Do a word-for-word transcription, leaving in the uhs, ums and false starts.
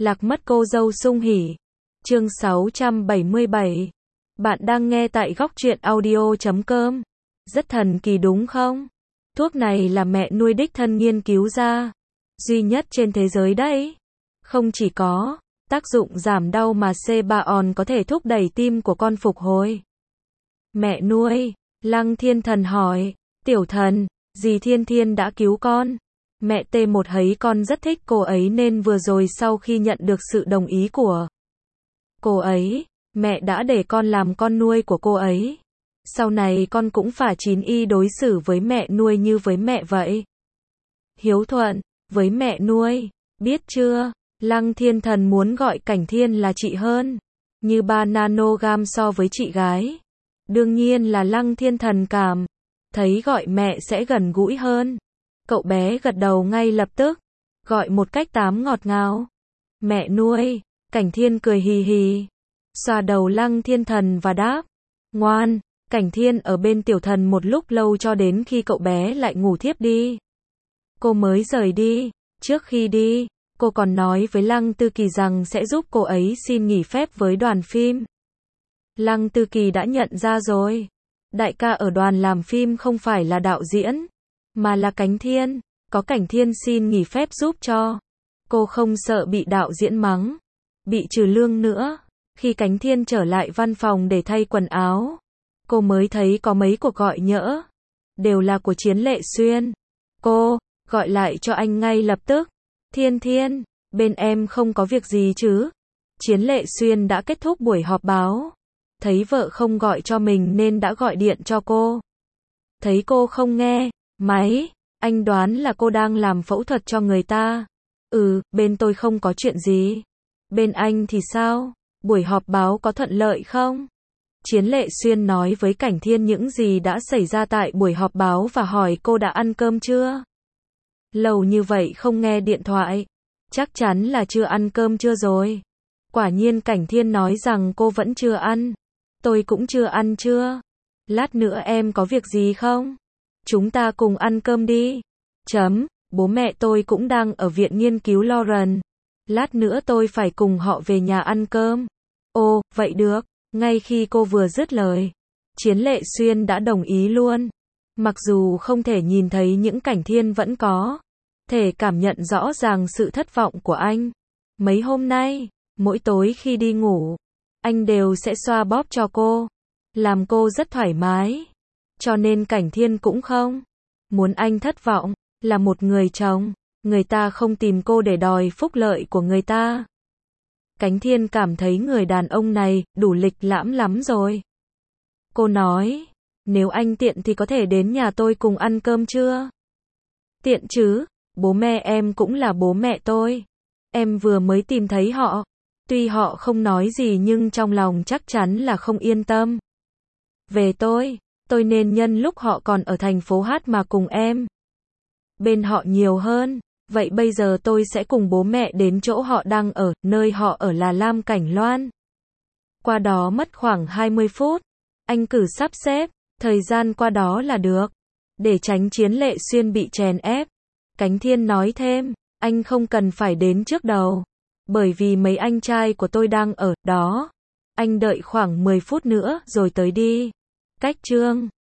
Lạc mất cô dâu sung hỉ. Chương sáu trăm bảy mươi bảy. Bạn đang nghe tại góc truyện audio chấm com. Rất thần kỳ đúng không? Thuốc này là mẹ nuôi đích thân nghiên cứu ra. Duy nhất trên thế giới đấy. Không chỉ có tác dụng giảm đau mà C ba on có thể thúc đẩy tim của con phục hồi. Mẹ nuôi, Lăng Thiên Thần hỏi, tiểu thần, dì Thiên Thiên đã cứu con. Mẹ T một thấy con rất thích cô ấy nên vừa rồi sau khi nhận được sự đồng ý của cô ấy, mẹ đã để con làm con nuôi của cô ấy. Sau này con cũng phải chín y đối xử với mẹ nuôi như với mẹ vậy. Hiếu thuận, với mẹ nuôi, biết chưa? Lăng Thiên Thần muốn gọi Cảnh Thiên là chị hơn, như ba nanogam so với chị gái. Đương nhiên là Lăng Thiên Thần cảm thấy gọi mẹ sẽ gần gũi hơn. Cậu bé gật đầu ngay lập tức, gọi một cách tám ngọt ngào. Mẹ nuôi, Cảnh Thiên cười hì hì, xoa đầu Lăng Thiên Thần và đáp, ngoan. Cảnh Thiên ở bên tiểu thần một lúc lâu cho đến khi cậu bé lại ngủ thiếp đi. Cô mới rời đi, trước khi đi, cô còn nói với Lăng Tư Kỳ rằng sẽ giúp cô ấy xin nghỉ phép với đoàn phim. Lăng Tư Kỳ đã nhận ra rồi, đại ca ở đoàn làm phim không phải là đạo diễn, mà là Cảnh Thiên, có Cảnh Thiên xin nghỉ phép giúp cho. Cô không sợ bị đạo diễn mắng, bị trừ lương nữa. Khi Cảnh Thiên trở lại văn phòng để thay quần áo, cô mới thấy có mấy cuộc gọi nhỡ, đều là của Chiến Lệ Xuyên. Cô gọi lại cho anh ngay lập tức. Thiên Thiên, bên em không có việc gì chứ? Chiến Lệ Xuyên đã kết thúc buổi họp báo, thấy vợ không gọi cho mình nên đã gọi điện cho cô. Thấy cô không nghe máy, anh đoán là cô đang làm phẫu thuật cho người ta. Ừ, bên tôi không có chuyện gì. Bên anh thì sao? Buổi họp báo có thuận lợi không? Chiến Lệ Xuyên nói với Cảnh Thiên những gì đã xảy ra tại buổi họp báo và hỏi cô đã ăn cơm chưa? Lâu như vậy không nghe điện thoại, chắc chắn là chưa ăn cơm chưa rồi. Quả nhiên Cảnh Thiên nói rằng cô vẫn chưa ăn. Tôi cũng chưa ăn chưa. Lát nữa em có việc gì không? Chúng ta cùng ăn cơm đi. Chấm, bố mẹ tôi cũng đang ở viện nghiên cứu Lauren. Lát nữa tôi phải cùng họ về nhà ăn cơm. Ồ, vậy được. Ngay khi cô vừa dứt lời, Chiến Lệ Xuyên đã đồng ý luôn. Mặc dù không thể nhìn thấy những Cảnh Thiên vẫn có thể cảm nhận rõ ràng sự thất vọng của anh. Mấy hôm nay, mỗi tối khi đi ngủ, anh đều sẽ xoa bóp cho cô, làm cô rất thoải mái. Cho nên Cảnh Thiên cũng không muốn anh thất vọng. Là một người chồng, người ta không tìm cô để đòi phúc lợi của người ta. Cảnh Thiên cảm thấy người đàn ông này đủ lịch lãm lắm rồi. Cô nói, nếu anh tiện thì có thể đến nhà tôi cùng ăn cơm chưa? Tiện chứ, bố mẹ em cũng là bố mẹ tôi. Em vừa mới tìm thấy họ. Tuy họ không nói gì nhưng trong lòng chắc chắn là không yên tâm về tôi. Tôi nên nhân lúc họ còn ở thành phố Hát mà cùng em bên họ nhiều hơn. Vậy bây giờ tôi sẽ cùng bố mẹ đến chỗ họ đang ở, nơi họ ở là Lam Cảnh Loan. Qua đó mất khoảng hai mươi phút. Anh cử sắp xếp thời gian qua đó là được, để tránh Chiến Lệ Xuyên bị chèn ép. Cảnh Thiên nói thêm, anh không cần phải đến trước đầu, bởi vì mấy anh trai của tôi đang ở đó. Anh đợi khoảng mười phút nữa rồi tới đi. Cách chương